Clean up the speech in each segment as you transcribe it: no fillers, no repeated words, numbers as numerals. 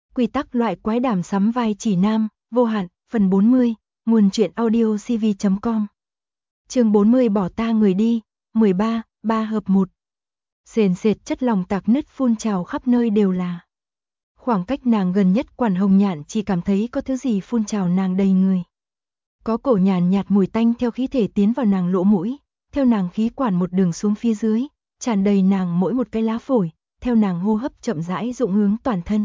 Quy tắc loại quái đàm sắm vai chỉ nam, vô hạn, phần 40, nguồn truyện audio cv.com. Chương 40 bỏ ta người đi, 13, 3 hợp 1. Sền sệt chất lỏng tạc nứt phun trào khắp nơi đều là. Khoảng cách nàng gần nhất Quản Hồng Nhạn chỉ cảm thấy có thứ gì phun trào nàng đầy người. Có cổ nhàn nhạt mùi tanh theo khí thể tiến vào nàng lỗ mũi, theo nàng khí quản một đường xuống phía dưới, tràn đầy nàng mỗi một cái lá phổi, theo nàng hô hấp chậm rãi rụng hướng toàn thân.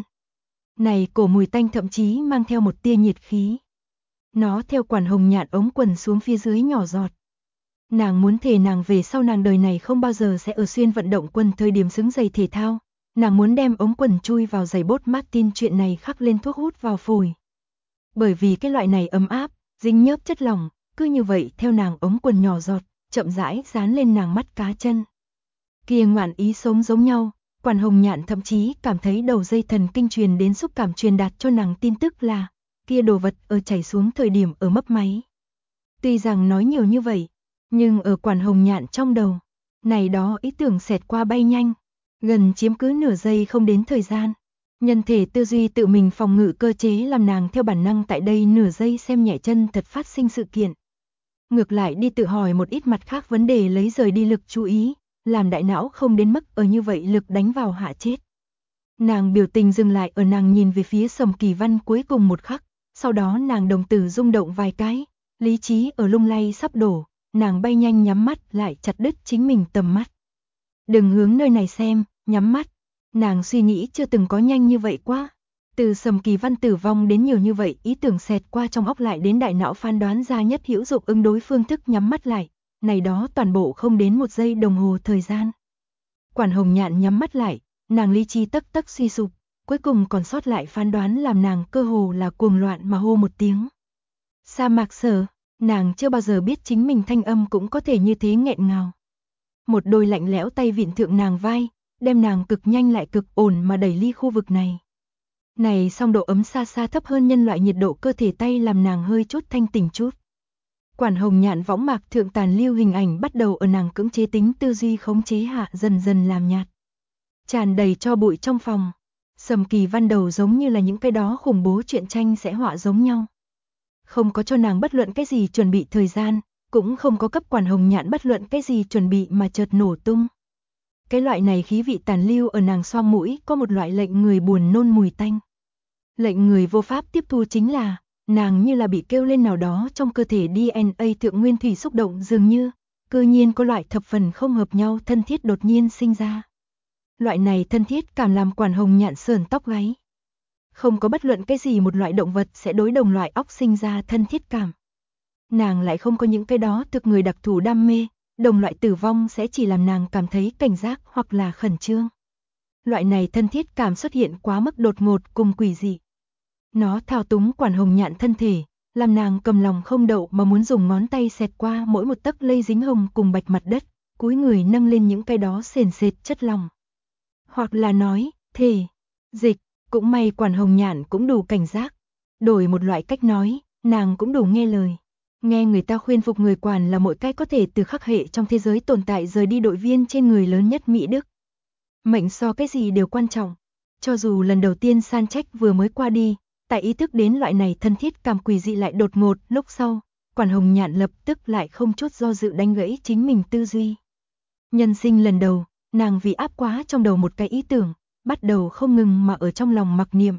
Này cổ mùi tanh thậm chí mang theo một tia nhiệt khí. Nó theo Quản Hồng Nhạn ống quần xuống phía dưới nhỏ giọt. Nàng muốn thề nàng về sau nàng đời này không bao giờ sẽ ở xuyên vận động quần thời điểm xứng giày thể thao. Nàng muốn đem ống quần chui vào giày bốt Martin, chuyện này khắc lên thuốc hút vào phổi. Bởi vì cái loại này ấm áp, dính nhớp chất lỏng, cứ như vậy theo nàng ống quần nhỏ giọt, chậm rãi dán lên nàng mắt cá chân. Kia ngoạn ý sống giống nhau, Quản Hồng Nhạn thậm chí cảm thấy đầu dây thần kinh truyền đến xúc cảm truyền đạt cho nàng tin tức là kia đồ vật ở chảy xuống thời điểm ở mấp máy. Tuy rằng nói nhiều như vậy, nhưng ở Quản Hồng Nhạn trong đầu, này đó ý tưởng xẹt qua bay nhanh, gần chiếm cứ nửa giây không đến thời gian. Nhân thể tư duy tự mình phòng ngự cơ chế làm nàng theo bản năng tại đây nửa giây xem nhẹ chân thật phát sinh sự kiện. Ngược lại đi tự hỏi một ít mặt khác vấn đề lấy rời đi lực chú ý, làm đại não không đến mức ở như vậy lực đánh vào hạ chết. Nàng biểu tình dừng lại ở nàng nhìn về phía Sầm Kỳ Văn cuối cùng một khắc, sau đó nàng đồng tử rung động vài cái, lý trí ở lung lay sắp đổ, nàng bay nhanh nhắm mắt lại chặt đứt chính mình tầm mắt. Đừng hướng nơi này xem, nhắm mắt. Nàng suy nghĩ chưa từng có nhanh như vậy quá. Từ Sầm Kỳ Văn tử vong đến nhiều như vậy, ý tưởng xẹt qua trong óc lại đến đại não phán đoán ra nhất hữu dụng ứng đối phương thức nhắm mắt lại. Này đó toàn bộ không đến một giây đồng hồ thời gian. Quản Hồng Nhạn nhắm mắt lại, nàng lý trí tấc tấc suy sụp, cuối cùng còn sót lại phán đoán làm nàng cơ hồ là cuồng loạn mà hô một tiếng. Sa Mạc Sở, nàng chưa bao giờ biết chính mình thanh âm cũng có thể như thế nghẹn ngào. Một đôi lạnh lẽo tay vịn thượng nàng vai, đem nàng cực nhanh lại cực ổn mà đẩy ly khu vực này. Này song độ ấm xa xa thấp hơn nhân loại nhiệt độ cơ thể tay làm nàng hơi chút thanh tỉnh chút. Quản Hồng Nhạn võng mạc thượng tàn lưu hình ảnh bắt đầu ở nàng cưỡng chế tính tư duy khống chế hạ dần dần làm nhạt. Tràn đầy cho bụi trong phòng, Sầm Kỳ Văn đầu giống như là những cái đó khủng bố truyện tranh sẽ họa giống nhau. Không có cho nàng bất luận cái gì chuẩn bị thời gian, cũng không có cấp Quản Hồng Nhạn bất luận cái gì chuẩn bị mà chợt nổ tung. Cái loại này khí vị tàn lưu ở nàng xoang mũi có một loại lệnh người buồn nôn mùi tanh. Lệnh người vô pháp tiếp thu chính là, nàng như là bị kêu lên nào đó trong cơ thể DNA thượng nguyên thủy xúc động dường như, cư nhiên có loại thập phần không hợp nhau thân thiết đột nhiên sinh ra. Loại này thân thiết cảm làm Quản Hồng Nhạn sởn tóc gáy. Không có bất luận cái gì một loại động vật sẽ đối đồng loại óc sinh ra thân thiết cảm. Nàng lại không có những cái đó thực người đặc thù đam mê, đồng loại tử vong sẽ chỉ làm nàng cảm thấy cảnh giác hoặc là khẩn trương. Loại này thân thiết cảm xuất hiện quá mức đột ngột cùng quỷ dị. Nó thao túng Quản Hồng Nhạn thân thể, làm nàng cầm lòng không đậu mà muốn dùng ngón tay xẹt qua mỗi một tấc lây dính hồng cùng bạch mặt đất, cúi người nâng lên những cái đó sền sệt chất lỏng. Hoặc là nói, thể, dịch, cũng may Quản Hồng Nhạn cũng đủ cảnh giác. Đổi một loại cách nói, nàng cũng đủ nghe lời. Nghe người ta khuyên phục người Quản là mỗi cách có thể từ khắc hệ trong thế giới tồn tại rời đi đội viên trên người lớn nhất Mỹ Đức. Mệnh so cái gì đều quan trọng. Cho dù lần đầu tiên san trách vừa mới qua đi, tại ý thức đến loại này thân thiết cảm quỷ dị lại đột ngột, lúc sau, Quản Hồng Nhạn lập tức lại không chút do dự đánh gãy chính mình tư duy. Nhân sinh lần đầu, nàng vì áp quá trong đầu một cái ý tưởng, bắt đầu không ngừng mà ở trong lòng mặc niệm.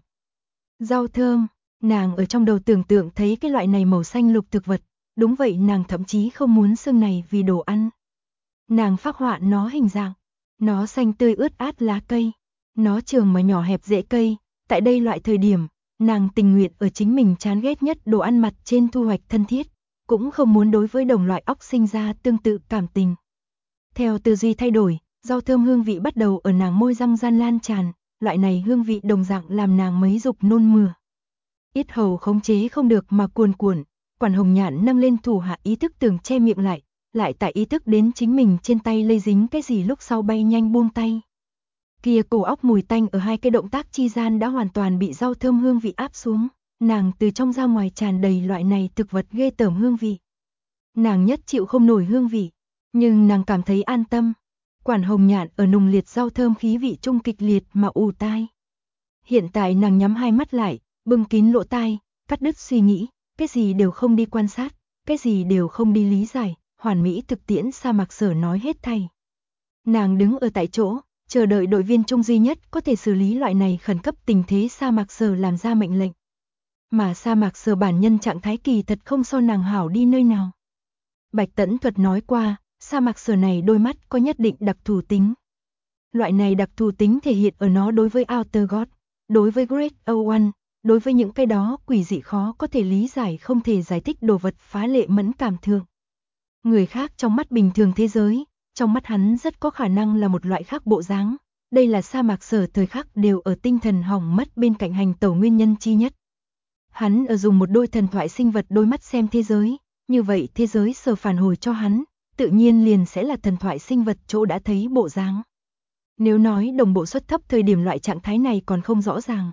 Rau thơm, nàng ở trong đầu tưởng tượng thấy cái loại này màu xanh lục thực vật, đúng vậy nàng thậm chí không muốn xương này vì đồ ăn. Nàng phác họa nó hình dạng, nó xanh tươi ướt át lá cây, nó trường mà nhỏ hẹp rễ cây, tại đây loại thời điểm, nàng tình nguyện ở chính mình chán ghét nhất đồ ăn mặt trên thu hoạch thân thiết, cũng không muốn đối với đồng loại óc sinh ra tương tự cảm tình. Theo tư duy thay đổi, rau thơm hương vị bắt đầu ở nàng môi răng gian lan tràn, loại này hương vị đồng dạng làm nàng mấy dục nôn mửa. Yết hầu khống chế không được mà cuồn cuộn, Quản Hồng Nhạn nâng lên thủ hạ ý thức tưởng che miệng lại tại ý thức đến chính mình trên tay lây dính cái gì lúc sau bay nhanh buông tay. Kia cổ óc mùi tanh ở hai cái động tác chi gian đã hoàn toàn bị rau thơm hương vị áp xuống, nàng từ trong ra ngoài tràn đầy loại này thực vật ghê tởm hương vị. Nàng nhất chịu không nổi hương vị, nhưng nàng cảm thấy an tâm. Quản Hồng Nhạn ở nùng liệt rau thơm khí vị trung kịch liệt mà ù tai. Hiện tại nàng nhắm hai mắt lại, bưng kín lỗ tai, cắt đứt suy nghĩ, cái gì đều không đi quan sát, cái gì đều không đi lý giải, hoàn mỹ thực tiễn Sa Mạc Sở nói hết thảy. Nàng đứng ở tại chỗ, chờ đợi đội viên trung duy nhất có thể xử lý loại này khẩn cấp tình thế Sa Mạc Sở làm ra mệnh lệnh. Mà Sa Mạc Sở bản nhân trạng thái kỳ thật không so nàng hảo đi nơi nào. Bạch Tẫn Thuật nói qua, Sa Mạc Sở này đôi mắt có nhất định đặc thù tính. Loại này đặc thù tính thể hiện ở nó đối với Outer God, đối với Great O1, đối với những cái đó quỷ dị khó có thể lý giải không thể giải thích đồ vật phá lệ mẫn cảm thường. Người khác trong mắt bình thường thế giới, trong mắt hắn rất có khả năng là một loại khác bộ dáng. Đây là Sa Mạc Sở thời khắc đều ở tinh thần hỏng mất bên cạnh hành tẩu nguyên nhân chi nhất. Hắn ở dùng một đôi thần thoại sinh vật đôi mắt xem thế giới, như vậy thế giới sở phản hồi cho hắn, tự nhiên liền sẽ là thần thoại sinh vật chỗ đã thấy bộ dáng. Nếu nói đồng bộ suất thấp thời điểm loại trạng thái này còn không rõ ràng.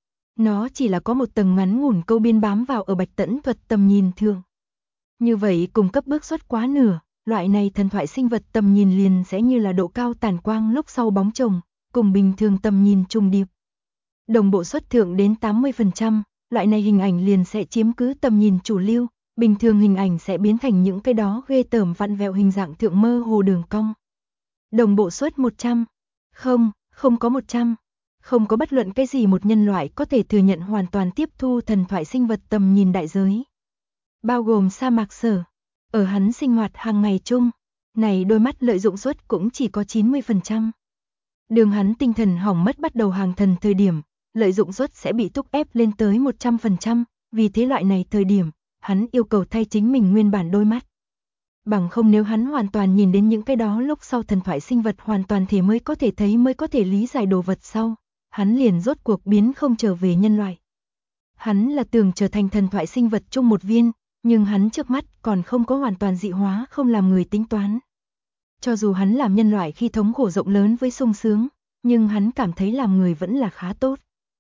Nó chỉ là có một tầng ngắn ngủn câu biên bám vào ở Bạch Tẫn Thuật tầm nhìn thường. Như vậy cùng cấp bước suất quá nửa, loại này thần thoại sinh vật tầm nhìn liền sẽ như là độ cao tản quang lúc sau bóng chồng, cùng bình thường tầm nhìn trùng điệp. Đồng bộ suất thượng đến 80%, loại này hình ảnh liền sẽ chiếm cứ tầm nhìn chủ lưu, bình thường hình ảnh sẽ biến thành những cái đó ghê tởm vặn vẹo hình dạng thượng mơ hồ đường cong. Đồng bộ suất 100, không có 100, không có bất luận cái gì một nhân loại có thể thừa nhận hoàn toàn tiếp thu thần thoại sinh vật tầm nhìn đại giới. Bao gồm Sa Mạc Sở, ở hắn sinh hoạt hàng ngày chung, này đôi mắt lợi dụng suất cũng chỉ có 90%. Đường hắn tinh thần hỏng mất bắt đầu hàng thần thời điểm, lợi dụng suất sẽ bị thúc ép lên tới 100%, vì thế loại này thời điểm, hắn yêu cầu thay chính mình nguyên bản đôi mắt. Bằng không nếu hắn hoàn toàn nhìn đến những cái đó lúc sau thần thoại sinh vật hoàn toàn thể mới có thể thấy mới có thể lý giải đồ vật sau, hắn liền rốt cuộc biến không trở về nhân loại. Hắn là tưởng trở thành thần thoại sinh vật chung một viên, nhưng hắn trước mắt còn không có hoàn toàn dị hóa không làm người tính toán. Cho dù hắn làm nhân loại khi thống khổ rộng lớn với sung sướng, nhưng hắn cảm thấy làm người vẫn là khá tốt.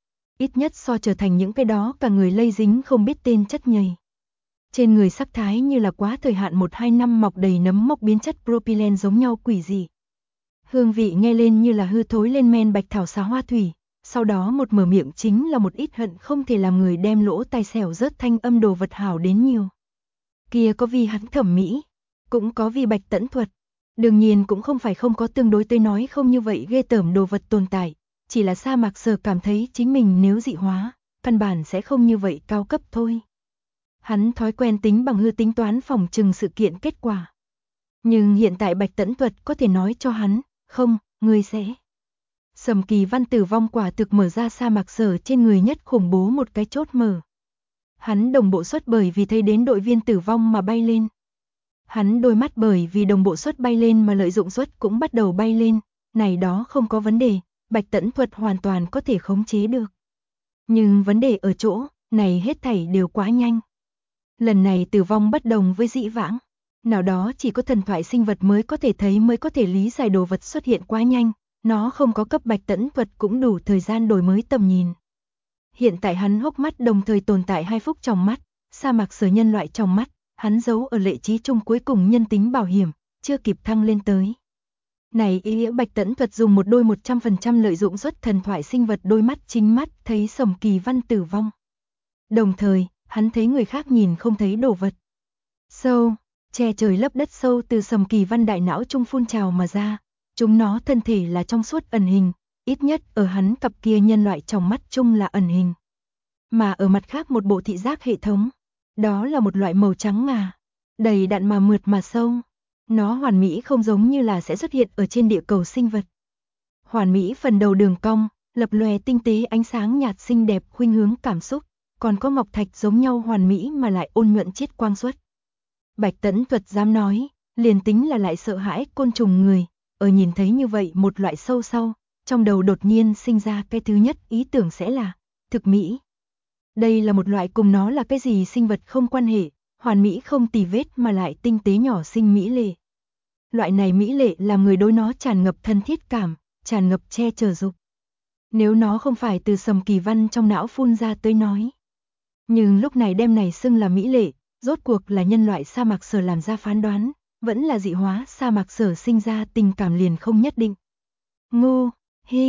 Ít nhất so trở thành những cái đó cả người lây dính không biết tên chất nhầy. Trên người sắc thái như là quá thời hạn 1-2 năm mọc đầy nấm mốc biến chất propylene giống nhau quỷ dị. Hương vị nghe lên như là hư thối lên men bạch thảo xá hoa thủy, sau đó một mở miệng chính là một ít hận không thể làm người đem lỗ tai xẻo rớt thanh âm đồ vật hảo đến nhiều. Kia có vì hắn thẩm mỹ, cũng có vì Bạch Tẫn Thuật. Đương nhiên cũng không phải không có tương đối tới nói không như vậy ghê tởm đồ vật tồn tại, chỉ là Sa Mạc Sở cảm thấy chính mình nếu dị hóa, căn bản sẽ không như vậy cao cấp thôi. Hắn thói quen tính bằng hư tính toán phòng trừng sự kiện kết quả. Nhưng hiện tại Bạch Tẫn Thuật có thể nói cho hắn, không, ngươi sẽ. Sầm Kỳ Văn tử vong quả thực mở ra Sa Mạc Sở trên người nhất khủng bố một cái chốt mở. Hắn đồng bộ suất bởi vì thấy đến đội viên tử vong mà bay lên. Hắn đôi mắt bởi vì đồng bộ suất bay lên mà lợi dụng suất cũng bắt đầu bay lên, này đó không có vấn đề, Bạch Tẫn Thuật hoàn toàn có thể khống chế được. Nhưng vấn đề ở chỗ, này hết thảy đều quá nhanh. Lần này tử vong bất đồng với dĩ vãng, nào đó chỉ có thần thoại sinh vật mới có thể thấy mới có thể lý giải đồ vật xuất hiện quá nhanh, nó không có cấp Bạch Tẫn Thuật cũng đủ thời gian đổi mới tầm nhìn. Hiện tại hắn hốc mắt đồng thời tồn tại hai phúc trong mắt, Sa Mạc Sở nhân loại trong mắt, hắn giấu ở lệ trí chung cuối cùng nhân tính bảo hiểm, chưa kịp thăng lên tới. Này ý nghĩa Bạch Tẫn Thuật dùng một đôi 100% lợi dụng xuất thần thoại sinh vật đôi mắt chính mắt thấy Sầm Kỳ Văn tử vong. Đồng thời, hắn thấy người khác nhìn không thấy đồ vật. Sâu, che trời lấp đất sâu từ Sầm Kỳ Văn đại não trung phun trào mà ra, chúng nó thân thể là trong suốt ẩn hình, ít nhất ở hắn cặp kia nhân loại trong mắt chung là ẩn hình. Mà ở mặt khác một bộ thị giác hệ thống, đó là một loại màu trắng ngà, đầy đặn mà mượt mà sâu. Nó hoàn mỹ không giống như là sẽ xuất hiện ở trên địa cầu sinh vật. Hoàn mỹ phần đầu đường cong, lập lòe tinh tế ánh sáng nhạt xinh đẹp khuynh hướng cảm xúc, còn có ngọc thạch giống nhau hoàn mỹ mà lại ôn nhuận chiết quang xuất. Bạch Tẫn Thuật dám nói, liền tính là lại sợ hãi côn trùng người, ở nhìn thấy như vậy một loại sâu sau, trong đầu đột nhiên sinh ra cái thứ nhất ý tưởng sẽ là thực mỹ. Đây là một loại cùng nó là cái gì sinh vật không quan hệ, hoàn mỹ không tì vết mà lại tinh tế nhỏ xinh mỹ lệ. Loại này mỹ lệ làm người đối nó tràn ngập thân thiết cảm, tràn ngập che chở dục. Nếu nó không phải từ Sầm Kỳ Văn trong não phun ra tới nói. Nhưng lúc này đem này xưng là mỹ lệ, rốt cuộc là nhân loại Sa Mạc Sở làm ra phán đoán, vẫn là dị hóa Sa Mạc Sở sinh ra tình cảm liền không nhất định. Ngô, hi,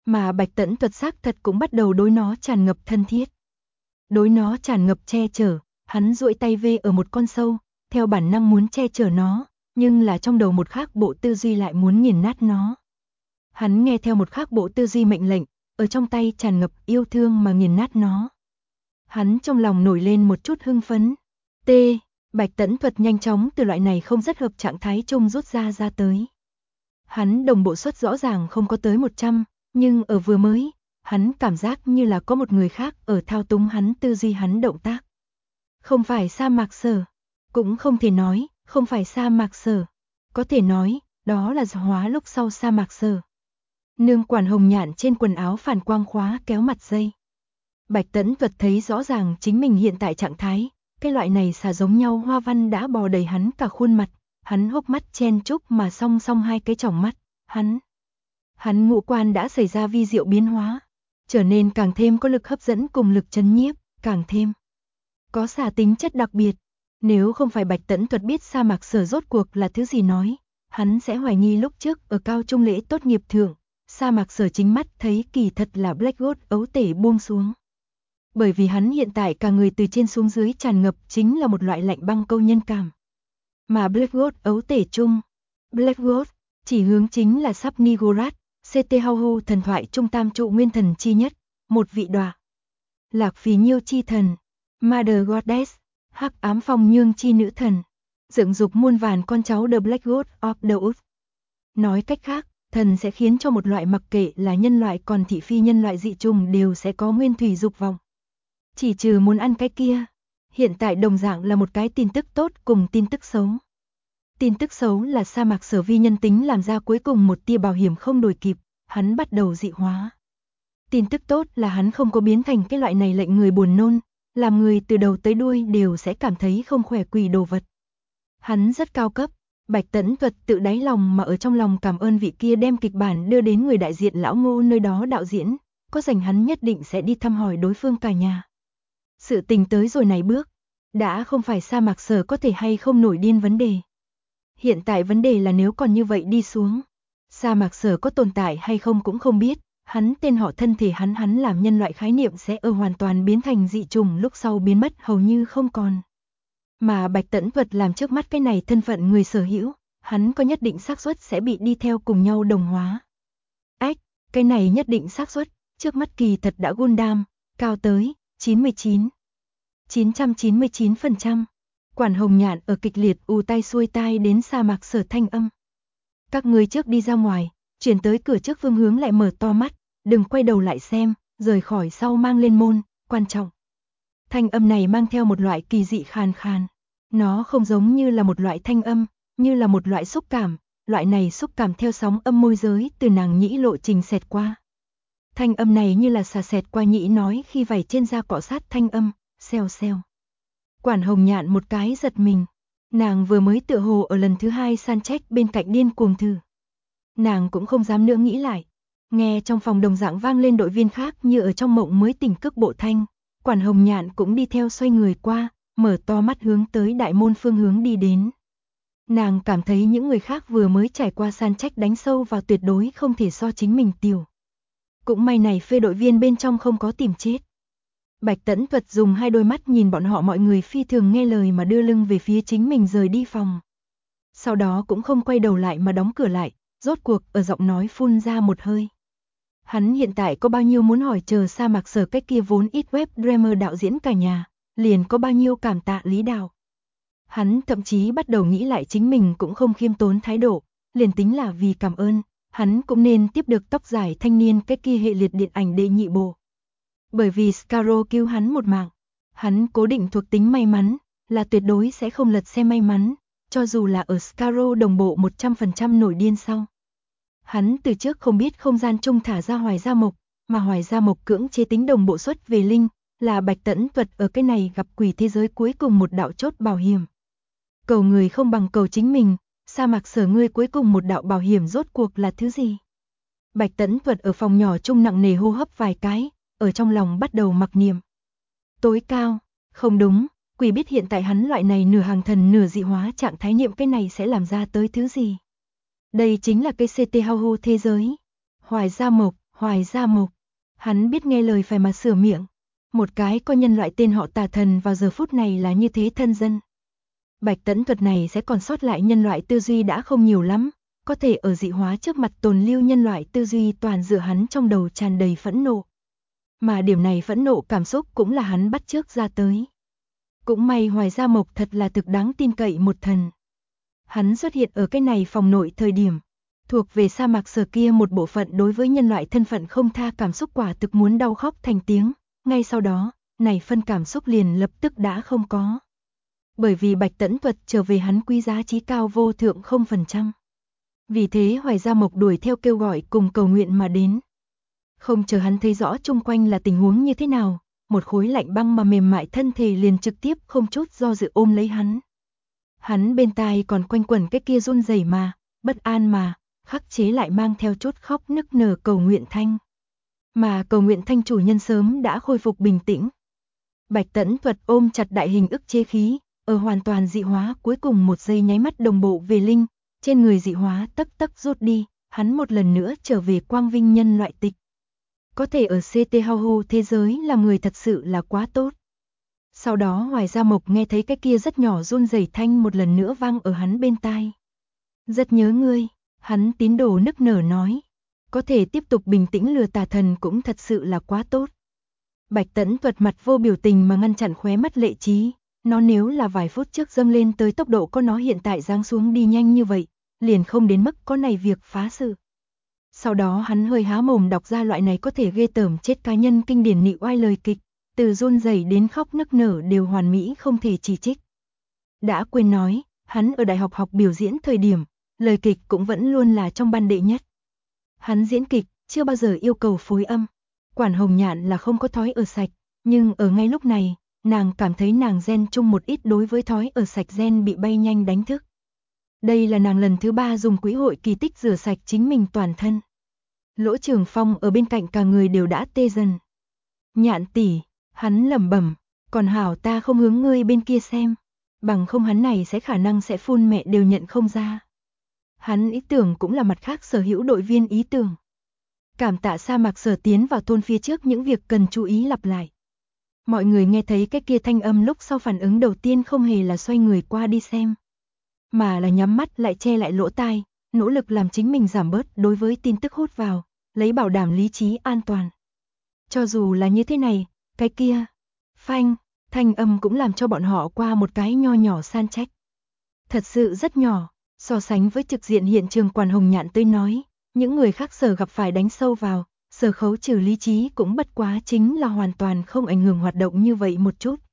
Mà Bạch Tẫn Thuật xác thật cũng bắt đầu đối nó tràn ngập thân thiết. Đối nó tràn ngập che chở, hắn duỗi tay vê ở một con sâu, theo bản năng muốn che chở nó, nhưng là trong đầu một khác bộ tư duy lại muốn nghiền nát nó. Hắn nghe theo một khác bộ tư duy mệnh lệnh, ở trong tay tràn ngập yêu thương mà nghiền nát nó. Hắn trong lòng nổi lên một chút hưng phấn. Bạch Tẫn Thuật nhanh chóng từ loại này không rất hợp trạng thái chung rút ra tới. Hắn đồng bộ suất rõ ràng không có tới 100, nhưng ở vừa mới, hắn cảm giác như là có một người khác ở thao túng hắn tư duy hắn động tác. Không phải Sa Mạc Sở, cũng không thể nói, không phải Sa Mạc Sở, có thể nói, đó là hóa lúc sau Sa Mạc Sở. Nương quản hồng nhạn trên quần áo phản quang khóa kéo mặt dây. Bạch Tẫn Thuật thấy rõ ràng chính mình hiện tại trạng thái, cái loại này xà giống nhau hoa văn đã bò đầy hắn cả khuôn mặt, hắn hốc mắt chen chúc mà song song hai cái tròng mắt, hắn ngũ quan đã xảy ra vi diệu biến hóa, trở nên càng thêm có lực hấp dẫn cùng lực chấn nhiếp, càng thêm có xà tính chất đặc biệt. Nếu không phải Bạch Tẫn Thuật biết Sa Mạc Sở rốt cuộc là thứ gì nói, hắn sẽ hoài nghi lúc trước ở cao trung lễ tốt nghiệp thượng, Sa Mạc Sở chính mắt thấy kỳ thật là Blackwood ấu tể buông xuống. Bởi vì hắn hiện tại cả người từ trên xuống dưới tràn ngập chính là một loại lạnh băng câu nhân cảm. Mà Blackwood ấu tể chung, Blackwood chỉ hướng chính là Sapnigorat, CT Hauhu thần thoại trung tam trụ nguyên thần chi nhất, một vị đọa lạc phí nhiêu chi thần, Mother Goddess, hắc ám phong nhương chi nữ thần, dựng dục muôn vàn con cháu The Blackwood of the Woods. Nói cách khác, thần sẽ khiến cho một loại mặc kệ là nhân loại còn thị phi nhân loại dị trùng đều sẽ có nguyên thủy dục vọng. Chỉ trừ muốn ăn cái kia. Hiện tại đồng dạng là một cái tin tức tốt cùng tin tức xấu. Tin tức xấu là Sa Mạc Sở vi nhân tính làm ra cuối cùng một tia bảo hiểm không đổi kịp, hắn bắt đầu dị hóa. Tin tức tốt là hắn không có biến thành cái loại này lệnh người buồn nôn, làm người từ đầu tới đuôi đều sẽ cảm thấy không khỏe quỷ đồ vật. Hắn rất cao cấp, Bạch Tẫn Thuật tự đáy lòng mà ở trong lòng cảm ơn vị kia đem kịch bản đưa đến người đại diện lão Ngô nơi đó đạo diễn, có rảnh hắn nhất định sẽ đi thăm hỏi đối phương cả nhà. Sự tình tới rồi này bước, đã không phải Sa Mạc Sở có thể hay không nổi điên vấn đề. Hiện tại vấn đề là nếu còn như vậy đi xuống, Sa Mạc Sở có tồn tại hay không cũng không biết, hắn tên họ thân thể hắn làm nhân loại khái niệm sẽ ở hoàn toàn biến thành dị trùng lúc sau biến mất hầu như không còn. Mà Bạch Tẫn Thuật làm trước mắt cái này thân phận người sở hữu, hắn có nhất định xác suất sẽ bị đi theo cùng nhau đồng hóa. Cái này nhất định xác suất, trước mắt kỳ thật đã Gundam, cao tới 999%. Quản hồng nhạn ở kịch liệt ù tay xuôi tai đến Sa Mạc Sở thanh âm. Các ngươi trước đi ra ngoài, chuyển tới cửa trước phương hướng lại mở to mắt, đừng quay đầu lại xem, rời khỏi sau mang lên môn, quan trọng. Thanh âm này mang theo một loại kỳ dị khàn khàn. Nó không giống như là một loại thanh âm, như là một loại xúc cảm, loại này xúc cảm theo sóng âm môi giới từ nàng nhĩ lộ trình xẹt qua. Thanh âm này như là xà xẹt qua nhĩ nói khi vảy trên da cọ sát thanh âm, xèo xèo. Quản hồng nhạn một cái giật mình. Nàng vừa mới tựa hồ ở lần thứ hai san trách bên cạnh điên cuồng thử. Nàng cũng không dám nữa nghĩ lại. Nghe trong phòng đồng dạng vang lên đội viên khác như ở trong mộng mới tỉnh cước bộ thanh. Quản hồng nhạn cũng đi theo xoay người qua, mở to mắt hướng tới đại môn phương hướng đi đến. Nàng cảm thấy những người khác vừa mới trải qua san trách đánh sâu vào tuyệt đối không thể so chính mình tiểu. Cũng may này phê đội viên bên trong không có tìm chết. Bạch Tẫn Thuật dùng hai đôi mắt nhìn bọn họ mọi người phi thường nghe lời mà đưa lưng về phía chính mình rời đi phòng. Sau đó cũng không quay đầu lại mà đóng cửa lại, rốt cuộc ở giọng nói phun ra một hơi. Hắn hiện tại có bao nhiêu muốn hỏi chờ Sa Mạc Sở cách kia vốn ít web drama đạo diễn cả nhà, liền có bao nhiêu cảm tạ Lý Đào. Hắn thậm chí bắt đầu nghĩ lại chính mình cũng không khiêm tốn thái độ, liền tính là vì cảm ơn, hắn cũng nên tiếp được tóc dài thanh niên cái kia hệ liệt điện ảnh đệ nhị bộ. Bởi vì Scarrow cứu hắn một mạng, hắn cố định thuộc tính may mắn, là tuyệt đối sẽ không lật xe may mắn, cho dù là ở Scarrow đồng bộ 100% nổi điên sau. Hắn từ trước không biết không gian chung thả ra Hoài Gia Mộc, mà Hoài Gia Mộc cưỡng chế tính đồng bộ xuất về linh, là Bạch Tẫn Thuật ở cái này gặp quỷ thế giới cuối cùng một đạo chốt bảo hiểm. Cầu người không bằng cầu chính mình, Sa Mạc Sở ngươi cuối cùng một đạo bảo hiểm rốt cuộc là thứ gì? Bạch Tẫn Thuật ở phòng nhỏ chung nặng nề hô hấp vài cái, ở trong lòng bắt đầu mặc niệm. Tối cao, không đúng, quỷ biết hiện tại hắn loại này nửa hàng thần nửa dị hóa trạng thái niệm cái này sẽ làm ra tới thứ gì. Đây chính là cái CT Hauhu thế giới. Hoài Gia Mộc, Hoài Gia Mộc. Hắn biết nghe lời phải mà sửa miệng. Một cái có nhân loại tên họ Tà Thần vào giờ phút này là như thế thân dân. Bạch Tẫn Thuật này sẽ còn sót lại nhân loại tư duy đã không nhiều lắm, có thể ở dị hóa trước mặt tồn lưu nhân loại tư duy toàn dựa hắn trong đầu tràn đầy phẫn nộ. Mà điểm này phẫn nộ cảm xúc cũng là hắn bắt chước ra tới. Cũng may Hoài Gia Mộc thật là thực đáng tin cậy một thần. Hắn xuất hiện ở cái này phòng nội thời điểm, thuộc về sa mạc sở kia một bộ phận đối với nhân loại thân phận không tha cảm xúc quả thực muốn đau khóc thành tiếng, ngay sau đó, này phân cảm xúc liền lập tức đã không có. Bởi vì Bạch Tẫn Thuật trở về hắn quý giá trí cao vô thượng 0%. Vì thế Hoài Gia Mộc đuổi theo kêu gọi cùng cầu nguyện mà đến. Không chờ hắn thấy rõ chung quanh là tình huống như thế nào, một khối lạnh băng mà mềm mại thân thể liền trực tiếp không chút do dự ôm lấy hắn. Hắn bên tai còn quanh quẩn cái kia run rẩy mà, bất an mà, khắc chế lại mang theo chút khóc nức nở cầu nguyện thanh. Mà cầu nguyện thanh chủ nhân sớm đã khôi phục bình tĩnh. Bạch Tẫn Thuật ôm chặt đại hình ức chế khí, ở hoàn toàn dị hóa cuối cùng một giây nháy mắt đồng bộ về linh, trên người dị hóa tấp tấp rút đi, hắn một lần nữa trở về quang vinh nhân loại tịch. Có thể ở CT Hau thế giới là người thật sự là quá tốt. Sau đó Hoài Gia Mộc nghe thấy cái kia rất nhỏ run rẩy thanh một lần nữa vang ở hắn bên tai. Rất nhớ ngươi, hắn tín đồ nức nở nói. Có thể tiếp tục bình tĩnh lừa Tà Thần cũng thật sự là quá tốt. Bạch Tẫn Thuật mặt vô biểu tình mà ngăn chặn khóe mắt lệ trí. Nó nếu là vài phút trước dâng lên tới tốc độ có nó hiện tại giáng xuống đi nhanh như vậy, liền không đến mức có này việc phá sự. Sau đó hắn hơi há mồm đọc ra loại này có thể ghê tởm chết cá nhân kinh điển nị oai lời kịch, từ run rẩy đến khóc nức nở đều hoàn mỹ không thể chỉ trích. Đã quên nói, hắn ở đại học học biểu diễn thời điểm, lời kịch cũng vẫn luôn là trong ban đệ nhất. Hắn diễn kịch, chưa bao giờ yêu cầu phối âm. Quản Hồng Nhạn là không có thói ở sạch, nhưng ở ngay lúc này, nàng cảm thấy nàng gen chung một ít đối với thói ở sạch gen bị bay nhanh đánh thức. Đây là nàng lần thứ 3 dùng quỹ hội kỳ tích rửa sạch chính mình toàn thân. Lỗ Trường Phong ở bên cạnh cả người đều đã tê dần. Nhạn tỷ, hắn lẩm bẩm, còn hảo ta không hướng ngươi bên kia xem, bằng không hắn này sẽ khả năng sẽ phun mẹ đều nhận không ra. Hắn ý tưởng cũng là mặt khác sở hữu đội viên ý tưởng. Cảm tạ sa mạc sở tiến vào thôn phía trước những việc cần chú ý lặp lại. Mọi người nghe thấy cái kia thanh âm lúc sau phản ứng đầu tiên không hề là xoay người qua đi xem, mà là nhắm mắt lại che lại lỗ tai, nỗ lực làm chính mình giảm bớt đối với tin tức hút vào, lấy bảo đảm lý trí an toàn. Cho dù là như thế này, cái kia, phanh, thanh âm cũng làm cho bọn họ qua một cái nho nhỏ san trách. Thật sự rất nhỏ, so sánh với trực diện hiện trường Quản Hồng Nhạn tới nói, những người khác sở gặp phải đánh sâu vào, sở khấu trừ lý trí cũng bất quá chính là hoàn toàn không ảnh hưởng hoạt động như vậy một chút.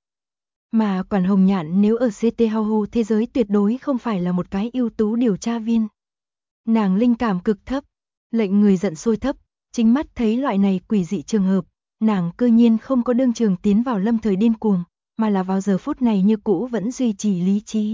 Mà Quản Hồng Nhạn nếu ở CT Hau thế giới tuyệt đối không phải là một cái ưu tú điều tra viên. Nàng linh cảm cực thấp, lệnh người giận sôi thấp, chính mắt thấy loại này quỷ dị trường hợp, nàng cư nhiên không có đương trường tiến vào lâm thời điên cuồng, mà là vào giờ phút này như cũ vẫn duy trì lý trí.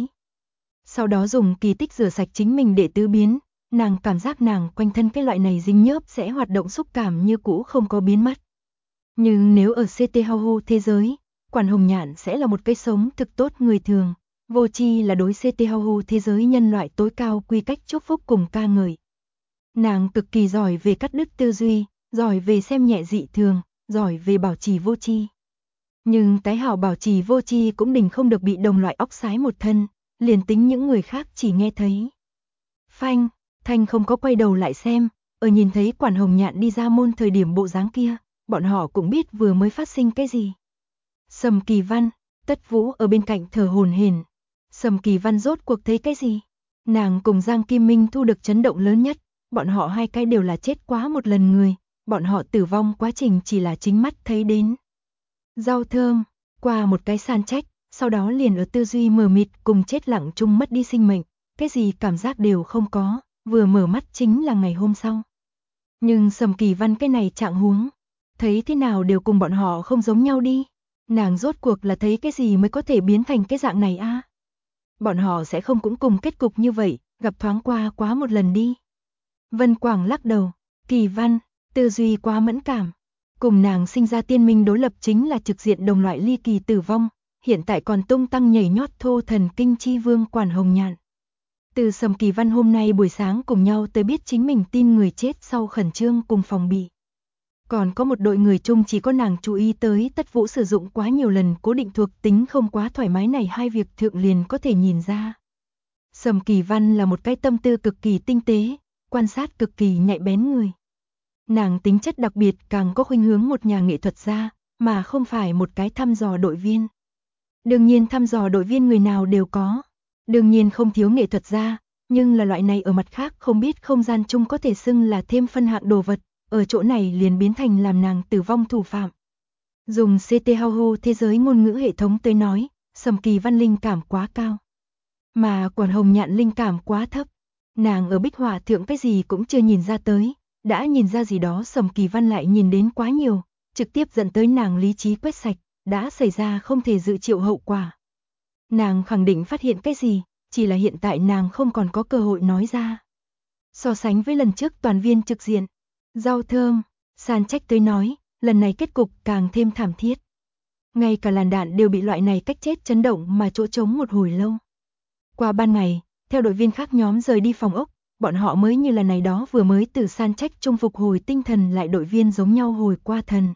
Sau đó dùng kỳ tích rửa sạch chính mình để tứ biến, nàng cảm giác nàng quanh thân cái loại này dính nhớp sẽ hoạt động xúc cảm như cũ không có biến mất. Nhưng nếu ở CT Hau thế giới, Quản Hồng Nhạn sẽ là một cái sống thực tốt người thường, vô chi là đối CT Hau thế giới nhân loại tối cao quy cách chúc phúc cùng ca ngợi. Nàng cực kỳ giỏi về cắt đứt tư duy, giỏi về xem nhẹ dị thường, giỏi về bảo trì vô chi. Nhưng tái hảo bảo trì vô chi cũng đình không được bị đồng loại óc sái một thân, liền tính những người khác chỉ nghe thấy. Phanh, Thanh không có quay đầu lại xem, ở nhìn thấy Quản Hồng Nhạn đi ra môn thời điểm bộ dáng kia, bọn họ cũng biết vừa mới phát sinh cái gì. Sầm Kỳ Văn, Tất Vũ ở bên cạnh thở hổn hển. Sầm Kỳ Văn rốt cuộc thấy cái gì? Nàng cùng Giang Kim Minh thu được chấn động lớn nhất, bọn họ hai cái đều là chết quá một lần người, bọn họ tử vong quá trình chỉ là chính mắt thấy đến. Rau thơm, qua một cái san trách, sau đó liền ở tư duy mờ mịt cùng chết lặng chung mất đi sinh mệnh, cái gì cảm giác đều không có, vừa mở mắt chính là ngày hôm sau. Nhưng Sầm Kỳ Văn cái này trạng huống, thấy thế nào đều cùng bọn họ không giống nhau đi. Nàng rốt cuộc là thấy cái gì mới có thể biến thành cái dạng này a? Bọn họ sẽ không cũng cùng kết cục như vậy, gặp thoáng qua quá một lần đi. Vân Quảng lắc đầu, Kỳ Văn, tư duy quá mẫn cảm. Cùng nàng sinh ra tiên minh đối lập chính là trực diện đồng loại ly kỳ tử vong, hiện tại còn tung tăng nhảy nhót thô thần kinh chi vương Quản Hồng Nhạn. Từ Sầm Kỳ Văn hôm nay buổi sáng cùng nhau tới biết chính mình tin người chết sau khẩn trương cùng phòng bị. Còn có một đội người chung chỉ có nàng chú ý tới Tất Vũ sử dụng quá nhiều lần cố định thuộc tính không quá thoải mái này, hai việc thượng liền có thể nhìn ra. Sầm Kỳ Văn là một cái tâm tư cực kỳ tinh tế, quan sát cực kỳ nhạy bén người. Nàng tính chất đặc biệt càng có khuynh hướng một nhà nghệ thuật gia, mà không phải một cái thăm dò đội viên. Đương nhiên thăm dò đội viên người nào đều có, đương nhiên không thiếu nghệ thuật gia, nhưng là loại này ở mặt khác không biết không gian chung có thể xưng là thêm phân hạng đồ vật, ở chỗ này liền biến thành làm nàng tử vong thủ phạm. Dùng CT Hao thế giới ngôn ngữ hệ thống tới nói, Sầm Kỳ Văn linh cảm quá cao, mà Quản Hồng Nhạn linh cảm quá thấp. Nàng ở bích họa thượng cái gì cũng chưa nhìn ra tới, đã nhìn ra gì đó Sầm Kỳ Văn lại nhìn đến quá nhiều, trực tiếp dẫn tới nàng lý trí quét sạch, đã xảy ra không thể dự chịu hậu quả. Nàng khẳng định phát hiện cái gì, chỉ là hiện tại nàng không còn có cơ hội nói ra. So sánh với lần trước toàn viên trực diện, rau thơm, San Trách tới nói, lần này kết cục càng thêm thảm thiết. Ngay cả làn đạn đều bị loại này cách chết chấn động mà chỗ trống một hồi lâu. Qua ban ngày, theo đội viên khác nhóm rời đi phòng ốc, bọn họ mới như là này đó vừa mới từ San Trách trung phục hồi tinh thần lại đội viên giống nhau hồi qua thần.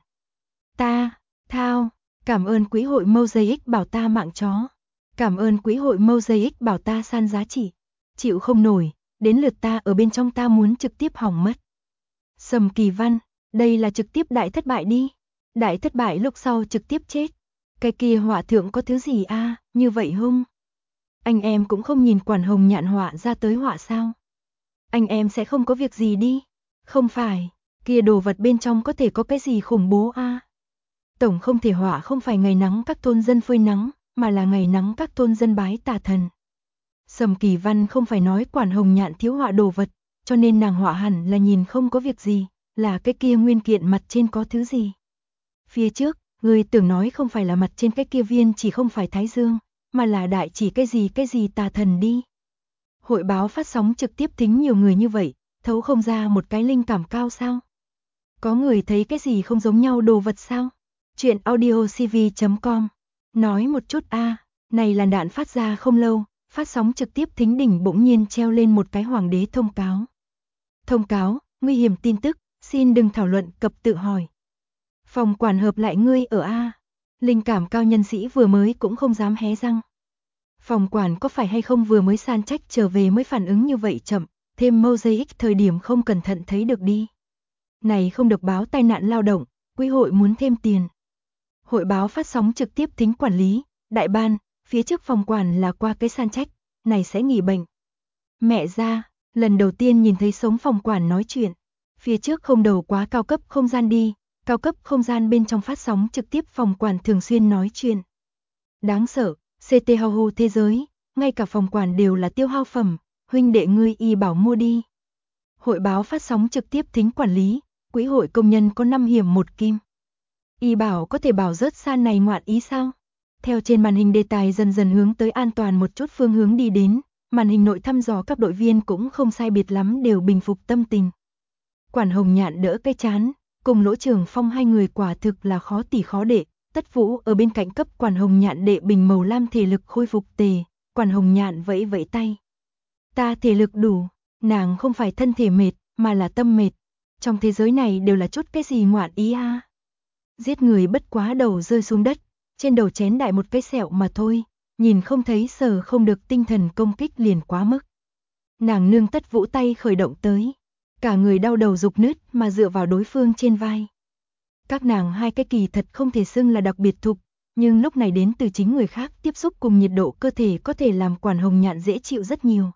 Thao, cảm ơn quỹ hội Mosaic bảo ta mạng chó. Cảm ơn quỹ hội Mosaic bảo ta san giá trị. Chịu không nổi, đến lượt ta ở bên trong ta muốn trực tiếp hỏng mất. Sầm Kỳ Văn, đây là trực tiếp đại thất bại đi. Đại thất bại lúc sau trực tiếp chết. Cái kia họa thượng có thứ gì a, như vậy hung. Anh em cũng không nhìn Quản Hồng Nhạn họa ra tới họa sao? Anh em sẽ không có việc gì đi. Không phải, kia đồ vật bên trong có thể có cái gì khủng bố a? Tổng không thể họa không phải ngày nắng các thôn dân phơi nắng, mà là ngày nắng các thôn dân bái tà thần. Sầm Kỳ Văn không phải nói Quản Hồng Nhạn thiếu họa đồ vật, cho nên nàng họa hẳn là nhìn không có việc gì, là cái kia nguyên kiện mặt trên có thứ gì. Phía trước, người tưởng nói không phải là mặt trên cái kia viên chỉ không phải Thái Dương, mà là đại chỉ cái gì tà thần đi. Hội báo phát sóng trực tiếp thính nhiều người như vậy, thấu không ra một cái linh cảm cao sao? Có người thấy cái gì không giống nhau đồ vật sao? Chuyện audiocv.com nói một chút a, này làn đạn phát ra không lâu, phát sóng trực tiếp thính đỉnh bỗng nhiên treo lên một cái hoàng đế thông cáo. Thông cáo, nguy hiểm tin tức, xin đừng thảo luận cập tự hỏi. Phòng quản hợp lại ngươi ở a. Linh cảm cao nhân sĩ vừa mới cũng không dám hé răng. Phòng quản có phải hay không vừa mới San Trách trở về mới phản ứng như vậy chậm, thêm Mosaic thời điểm không cẩn thận thấy được đi. Này không được báo tai nạn lao động, quỹ hội muốn thêm tiền. Hội báo phát sóng trực tiếp thính quản lý, đại ban, phía trước phòng quản là qua cái San Trách, này sẽ nghỉ bệnh. Mẹ ra, lần đầu tiên nhìn thấy sống phòng quản nói chuyện, phía trước không đầu quá cao cấp không gian đi, cao cấp không gian bên trong phát sóng trực tiếp phòng quản thường xuyên nói chuyện. Đáng sợ, CT Hao thế giới, ngay cả phòng quản đều là tiêu hao phẩm, huynh đệ ngươi y bảo mua đi. Hội báo phát sóng trực tiếp thính quản lý, quỹ hội công nhân có 5 hiểm 1 kim. Y bảo có thể bảo rớt san này ngoạn ý sao? Theo trên màn hình đề tài dần dần hướng tới an toàn một chút phương hướng đi đến, màn hình nội thăm dò các đội viên cũng không sai biệt lắm đều bình phục tâm tình. Quản Hồng Nhạn đỡ cái chán, cùng Lỗ Trường Phong hai người quả thực là khó tỉ khó đệ, Tất Vũ ở bên cạnh cấp Quản Hồng Nhạn đệ bình màu lam thể lực khôi phục tề, Quản Hồng Nhạn vẫy vẫy tay. Ta thể lực đủ, nàng không phải thân thể mệt, mà là tâm mệt. Trong thế giới này đều là chút cái gì ngoạn ý a. Giết người bất quá đầu rơi xuống đất, trên đầu chén đại một cái sẹo mà thôi, nhìn không thấy sờ không được tinh thần công kích liền quá mức. Nàng nương Tất Vũ tay khởi động tới, cả người đau đầu rục nứt mà dựa vào đối phương trên vai. Các nàng hai cái kỳ thật không thể xưng là đặc biệt thục, nhưng lúc này đến từ chính người khác tiếp xúc cùng nhiệt độ cơ thể có thể làm Quản Hồng Nhạn dễ chịu rất nhiều.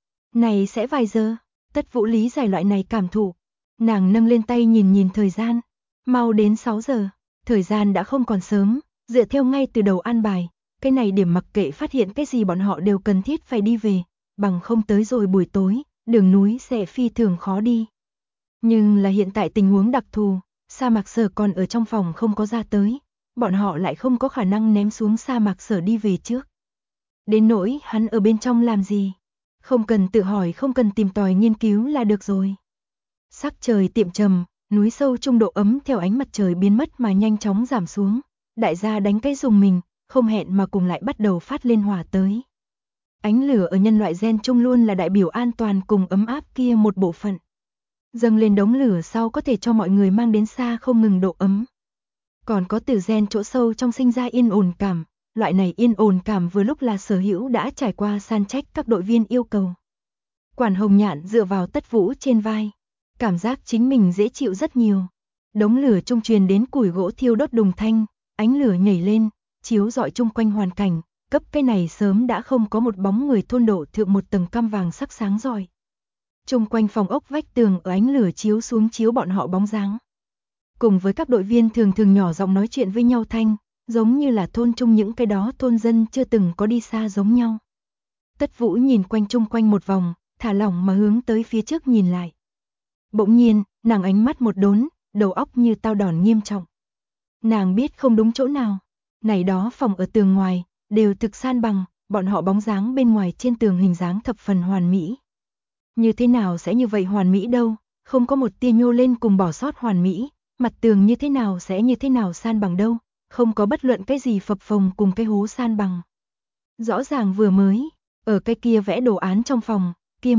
Này sẽ vài giờ, Tất Vũ lý giải loại này cảm thụ. Nàng nâng lên tay nhìn thời gian, mau đến 6 giờ, thời gian đã không còn sớm, dựa theo ngay từ đầu an bài, cái này điểm mặc kệ phát hiện cái gì bọn họ đều cần thiết phải đi về, bằng không tới rồi buổi tối, đường núi sẽ phi thường khó đi. Nhưng là hiện tại tình huống đặc thù, Sa Mạc Sở còn ở trong phòng không có ra tới, bọn họ lại không có khả năng ném xuống Sa Mạc Sở đi về trước. Đến nỗi hắn ở bên trong làm gì? Không cần tự hỏi, không cần tìm tòi nghiên cứu là được rồi. Sắc trời tiệm trầm, núi sâu trung độ ấm theo ánh mặt trời biến mất mà nhanh chóng giảm xuống. Đại gia đánh cái dùng mình, không hẹn mà cùng lại bắt đầu phát lên hỏa tới. Ánh lửa ở nhân loại gen chung luôn là đại biểu an toàn cùng ấm áp kia một bộ phận. Dâng lên đống lửa sau có thể cho mọi người mang đến xa không ngừng độ ấm. Còn có từ gen chỗ sâu trong sinh ra yên ổn cảm, loại này yên ổn cảm vừa lúc là Sở Hữu đã trải qua san trách các đội viên yêu cầu. Quản Hồng Nhạn dựa vào Tất Vũ trên vai, cảm giác chính mình dễ chịu rất nhiều. Đống lửa trung truyền đến củi gỗ thiêu đốt đùng thanh, ánh lửa nhảy lên, chiếu rọi chung quanh hoàn cảnh, cấp cái này sớm đã không có một bóng người thôn độ thượng một tầng cam vàng sắc sáng rọi. Chung quanh phòng ốc vách tường ở ánh lửa chiếu xuống chiếu bọn họ bóng dáng. Cùng với các đội viên thường thường nhỏ giọng nói chuyện với nhau thanh, giống như là thôn chung những cái đó thôn dân chưa từng có đi xa giống nhau. Tất Vũ nhìn quanh chung quanh một vòng, thả lỏng mà hướng tới phía trước nhìn lại. Bỗng nhiên, nàng ánh mắt một đốn, đầu óc như tao đòn nghiêm trọng. Nàng biết không đúng chỗ nào, này đó phòng ở tường ngoài, đều thực san bằng, bọn họ bóng dáng bên ngoài trên tường hình dáng thập phần hoàn mỹ. Như thế nào sẽ như vậy hoàn mỹ đâu, không có một tia nhô lên cùng bỏ sót hoàn mỹ, mặt tường như thế nào sẽ như thế nào san bằng đâu, không có bất luận cái gì phập phồng cùng cái hố san bằng. Rõ ràng vừa mới, ở cái kia vẽ đồ án trong phòng, kia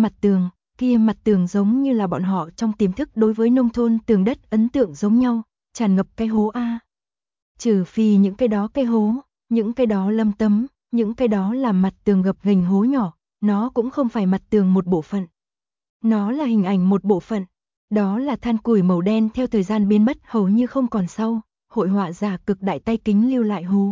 mặt tường giống như là bọn họ trong tiềm thức đối với nông thôn tường đất ấn tượng giống nhau, tràn ngập cái hố A. Trừ phi những cái đó cái hố, những cái đó lâm tấm, những cái đó là mặt tường gập ghềnh hố nhỏ, nó cũng không phải mặt tường một bộ phận. Nó là hình ảnh một bộ phận, đó là than củi màu đen theo thời gian biến mất hầu như không còn sau, hội họa giả cực đại tay kính lưu lại hố.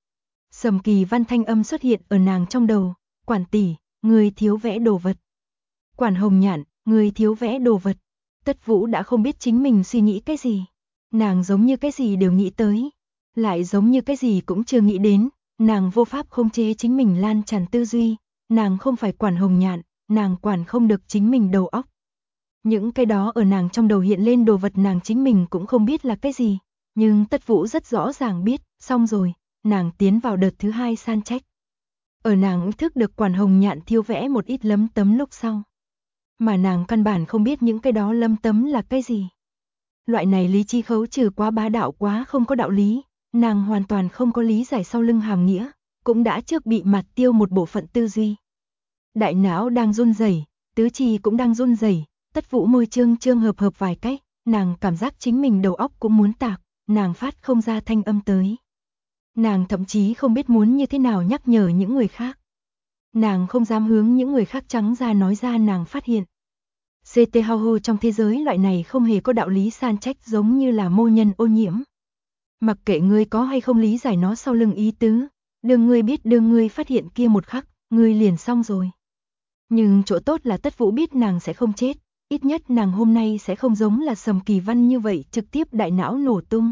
Sầm Kỳ Văn thanh âm xuất hiện ở nàng trong đầu, quản tỷ, người thiếu vẽ đồ vật. Quản Hồng Nhạn, người thiếu vẽ đồ vật. Tất Vũ đã không biết chính mình suy nghĩ cái gì. Nàng giống như cái gì đều nghĩ tới, lại giống như cái gì cũng chưa nghĩ đến, nàng vô pháp khống chế chính mình lan tràn tư duy, nàng không phải Quản Hồng Nhạn, nàng quản không được chính mình đầu óc. Những cái đó ở nàng trong đầu hiện lên đồ vật nàng chính mình cũng không biết là cái gì, nhưng Tất Vũ rất rõ ràng biết, xong rồi, nàng tiến vào đợt thứ 2 san trách. Ở nàng ý thức được Quản Hồng Nhạn thiêu vẽ một ít lấm tấm lúc sau. Mà nàng căn bản không biết những cái đó lấm tấm là cái gì. Loại này lý trí khấu trừ quá bá đạo quá không có đạo lý, nàng hoàn toàn không có lý giải sau lưng hàm nghĩa, cũng đã trước bị mạt tiêu một bộ phận tư duy. Đại não đang run rẩy, tứ chi cũng đang run rẩy, Tất Vũ môi trương hợp vài cách, nàng cảm giác chính mình đầu óc cũng muốn tạc, nàng phát không ra thanh âm tới. Nàng thậm chí không biết muốn như thế nào nhắc nhở những người khác. Nàng không dám hướng những người khác trắng ra nói ra nàng phát hiện. CT Hao trong thế giới loại này không hề có đạo lý san trách giống như là mô nhân ô nhiễm. Mặc kệ ngươi có hay không lý giải nó sau lưng ý tứ, đừng ngươi phát hiện kia một khắc, ngươi liền xong rồi. Nhưng chỗ tốt là Tất Vũ biết nàng sẽ không chết, ít nhất nàng hôm nay sẽ không giống là Sầm Kỳ Văn như vậy trực tiếp đại não nổ tung.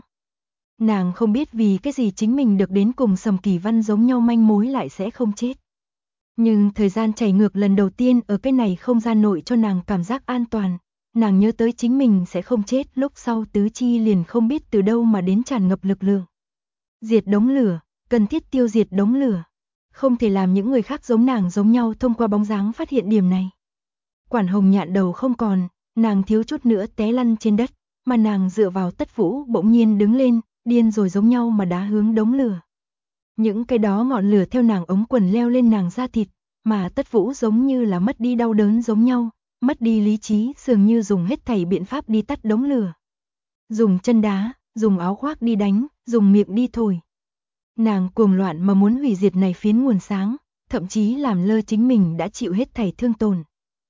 Nàng không biết vì cái gì chính mình được đến cùng Sầm Kỳ Văn giống nhau manh mối lại sẽ không chết. Nhưng thời gian chảy ngược lần đầu tiên ở cái này không gian nội cho nàng cảm giác an toàn, nàng nhớ tới chính mình sẽ không chết lúc sau tứ chi liền không biết từ đâu mà đến tràn ngập lực lượng. Diệt đống lửa, cần thiết tiêu diệt đống lửa. Không thể làm những người khác giống nàng giống nhau thông qua bóng dáng phát hiện điểm này. Quản Hồng Nhạn đầu không còn, nàng thiếu chút nữa té lăn trên đất, mà nàng dựa vào Tất Vũ bỗng nhiên đứng lên, điên rồi giống nhau mà đá hướng đống lửa. Những cái đó ngọn lửa theo nàng ống quần leo lên nàng da thịt, mà Tất Vũ giống như là mất đi đau đớn giống nhau, mất đi lý trí dường như dùng hết thảy biện pháp đi tắt đống lửa. Dùng chân đá, dùng áo khoác đi đánh, dùng miệng đi thổi. Nàng cuồng loạn mà muốn hủy diệt này phiến nguồn sáng, thậm chí làm lơ chính mình đã chịu hết thảy thương tổn.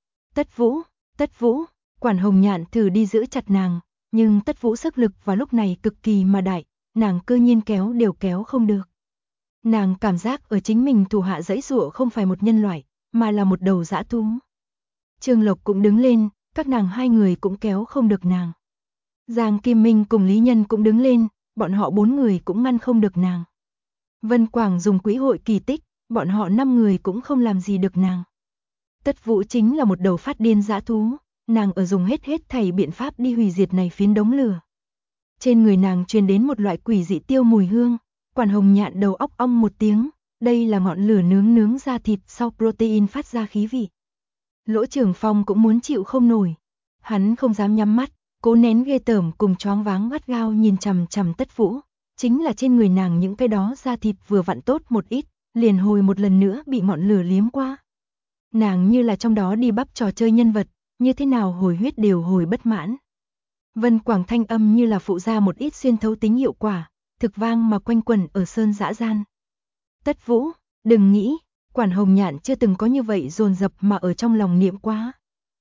Tất Vũ, Quản Hồng Nhạn thử đi giữ chặt nàng, nhưng Tất Vũ sức lực vào lúc này cực kỳ mà đại, nàng cơ nhiên kéo đều kéo không được. Nàng cảm giác ở chính mình thủ hạ giãy giụa không phải một nhân loại, mà là một đầu dã thú. Trương Lộc cũng đứng lên, các nàng hai người cũng kéo không được nàng. Giang Kim Minh cùng Lý Nhân cũng đứng lên, bọn họ 4 người cũng ngăn không được nàng. Vân Quảng dùng quỹ hội kỳ tích, bọn họ 5 người cũng không làm gì được nàng. Tất Vũ chính là một đầu phát điên dã thú, nàng ở dùng hết thảy biện pháp đi hủy diệt này phiến đống lửa. Trên người nàng truyền đến một loại quỷ dị tiêu mùi hương, Quản Hồng Nhạn đầu óc ong một tiếng, đây là ngọn lửa nướng ra thịt sau protein phát ra khí vị. Lỗ Trường Phong cũng muốn chịu không nổi, hắn không dám nhắm mắt, cố nén ghê tởm cùng choáng váng gắt gao nhìn chằm chằm Tất Vũ, chính là trên người nàng những cái đó da thịt vừa vặn tốt một ít, liền hồi một lần nữa bị ngọn lửa liếm qua. Nàng như là trong đó đi bắp trò chơi nhân vật, như thế nào hồi huyết đều hồi bất mãn. Vân Quảng thanh âm như là phụ ra một ít xuyên thấu tính hiệu quả, thực vang mà quanh quẩn ở sơn dã gian. Tất Vũ, đừng nghĩ, Quản Hồng Nhạn chưa từng có như vậy dồn dập mà ở trong lòng niệm quá.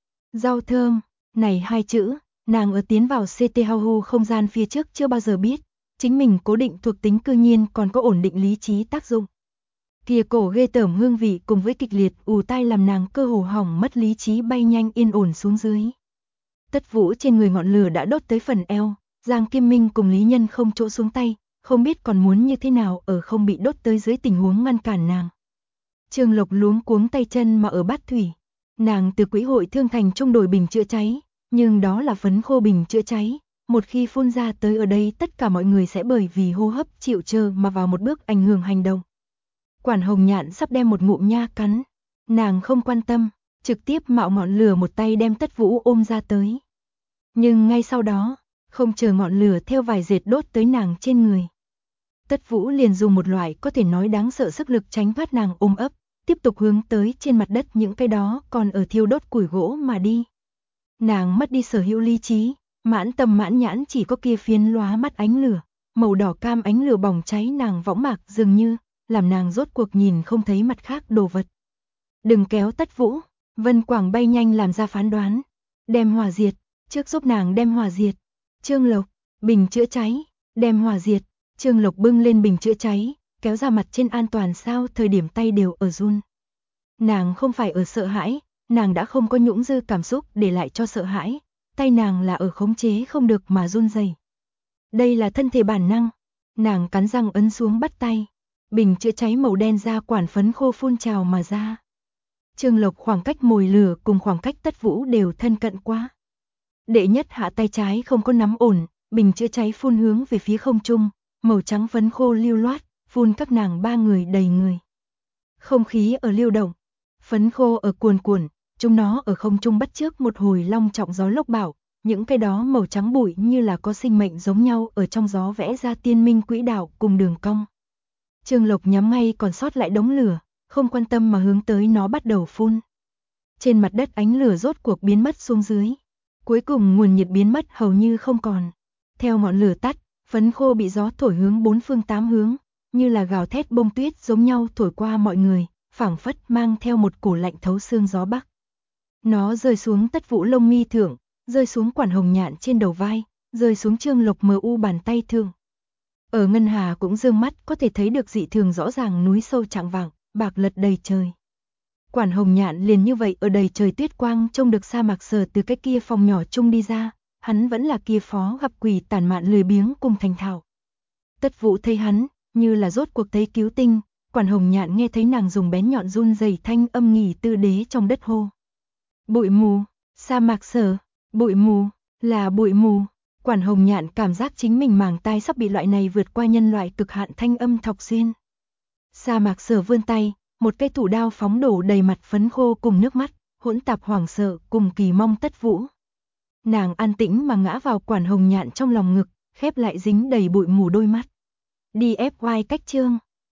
Rau thơm, này hai chữ, nàng ở tiến vào CT Hau không gian phía trước chưa bao giờ biết, chính mình cố định thuộc tính cư nhiên còn có ổn định lý trí tác dụng. Kia cổ ghê tởm hương vị cùng với kịch liệt ù tai làm nàng cơ hồ hỏng mất lý trí bay nhanh yên ổn xuống dưới. Tất Vũ trên người ngọn lửa đã đốt tới phần eo, Giang Kim Minh cùng Lý Nhân không chỗ xuống tay, không biết còn muốn như thế nào ở không bị đốt tới dưới tình huống ngăn cản nàng. Trương Lộc luống cuống tay chân mà ở bát thủy, nàng từ quỹ hội thương thành trung đổi bình chữa cháy, nhưng đó là phấn khô bình chữa cháy, một khi phun ra tới ở đây tất cả mọi người sẽ bởi vì hô hấp chịu chờ mà vào một bước ảnh hưởng hành động. Quản Hồng Nhạn sắp đem một ngụm nha cắn, nàng không quan tâm, trực tiếp mạo ngọn lửa một tay đem Tất Vũ ôm ra tới. Nhưng ngay sau đó, không chờ ngọn lửa theo vài dệt đốt tới nàng trên người. Tất Vũ liền dùng một loại có thể nói đáng sợ sức lực tránh thoát nàng ôm ấp, tiếp tục hướng tới trên mặt đất những cái đó còn ở thiêu đốt củi gỗ mà đi. Nàng mất đi sở hữu lý trí, mãn tâm mãn nhãn chỉ có kia phiến lóa mắt ánh lửa, màu đỏ cam ánh lửa bỏng cháy nàng võng mạc dường như, làm nàng rốt cuộc nhìn không thấy mặt khác đồ vật. Đừng kéo Tất Vũ, Vân Quảng bay nhanh làm ra phán đoán, đem hỏa diệt, trước giúp nàng đem hỏa diệt. Trương Lộc, bình chữa cháy, đem hỏa diệt. Trương Lộc bưng lên bình chữa cháy, kéo ra mặt trên an toàn sao thời điểm tay đều ở run. Nàng không phải ở sợ hãi, nàng đã không có nhũng dư cảm xúc để lại cho sợ hãi, tay nàng là ở khống chế không được mà run rẩy. Đây là thân thể bản năng, nàng cắn răng ấn xuống bắt tay, bình chữa cháy màu đen ra quản phấn khô phun trào mà ra. Trương Lộc khoảng cách mồi lửa cùng khoảng cách Tất Vũ đều thân cận quá. Đệ nhất hạ tay trái không có nắm ổn, bình chữa cháy phun hướng về phía không trung, màu trắng phấn khô lưu loát, phun các nàng ba người đầy người. Không khí ở lưu động, phấn khô ở cuồn cuộn, chúng nó ở không trung bắt chước một hồi long trọng gió lốc bão, những cái đó màu trắng bụi như là có sinh mệnh giống nhau ở trong gió vẽ ra tiên minh quỹ đạo cùng đường cong. Trương Lộc nhắm ngay còn sót lại đống lửa, không quan tâm mà hướng tới nó bắt đầu phun. Trên mặt đất ánh lửa rốt cuộc biến mất xuống dưới. Cuối cùng nguồn nhiệt biến mất hầu như không còn. Theo ngọn lửa tắt, phấn khô bị gió thổi hướng bốn phương tám hướng, như là gào thét bông tuyết giống nhau thổi qua mọi người, phảng phất mang theo một cổ lạnh thấu xương gió bắc. Nó rơi xuống Tất Vũ lông mi thượng, rơi xuống Quản Hồng Nhạn trên đầu vai, rơi xuống Trương Lộc mờ u bàn tay thượng. Ở ngân hà cũng dương mắt có thể thấy được dị thường rõ ràng núi sâu trạng vàng, bạc lật đầy trời. Quản Hồng Nhạn liền như vậy ở đầy trời tuyết quang trông được Sa Mạc Sở từ cái kia phòng nhỏ chung đi ra, hắn vẫn là kia phó gặp quỷ tản mạn lười biếng cùng thành thạo. Tất Vũ thấy hắn, như là rốt cuộc thấy cứu tinh, Quản Hồng Nhạn nghe thấy nàng dùng bén nhọn run rẩy thanh âm nghỉ tư đế trong đất hô. Bụi mù, Sa Mạc Sở, bụi mù, là bụi mù. Quản Hồng Nhạn cảm giác chính mình màng tai sắp bị loại này vượt qua nhân loại cực hạn thanh âm thọc xuyên. Sa Mạc Sở vươn tay, một cây thủ đao phóng đổ đầy mặt phấn khô cùng nước mắt, hỗn tạp hoảng sợ cùng kỳ mong Tất Vũ. Nàng an tĩnh mà ngã vào Quản Hồng Nhạn trong lòng ngực, khép lại dính đầy bụi mù đôi mắt. DFY cách chương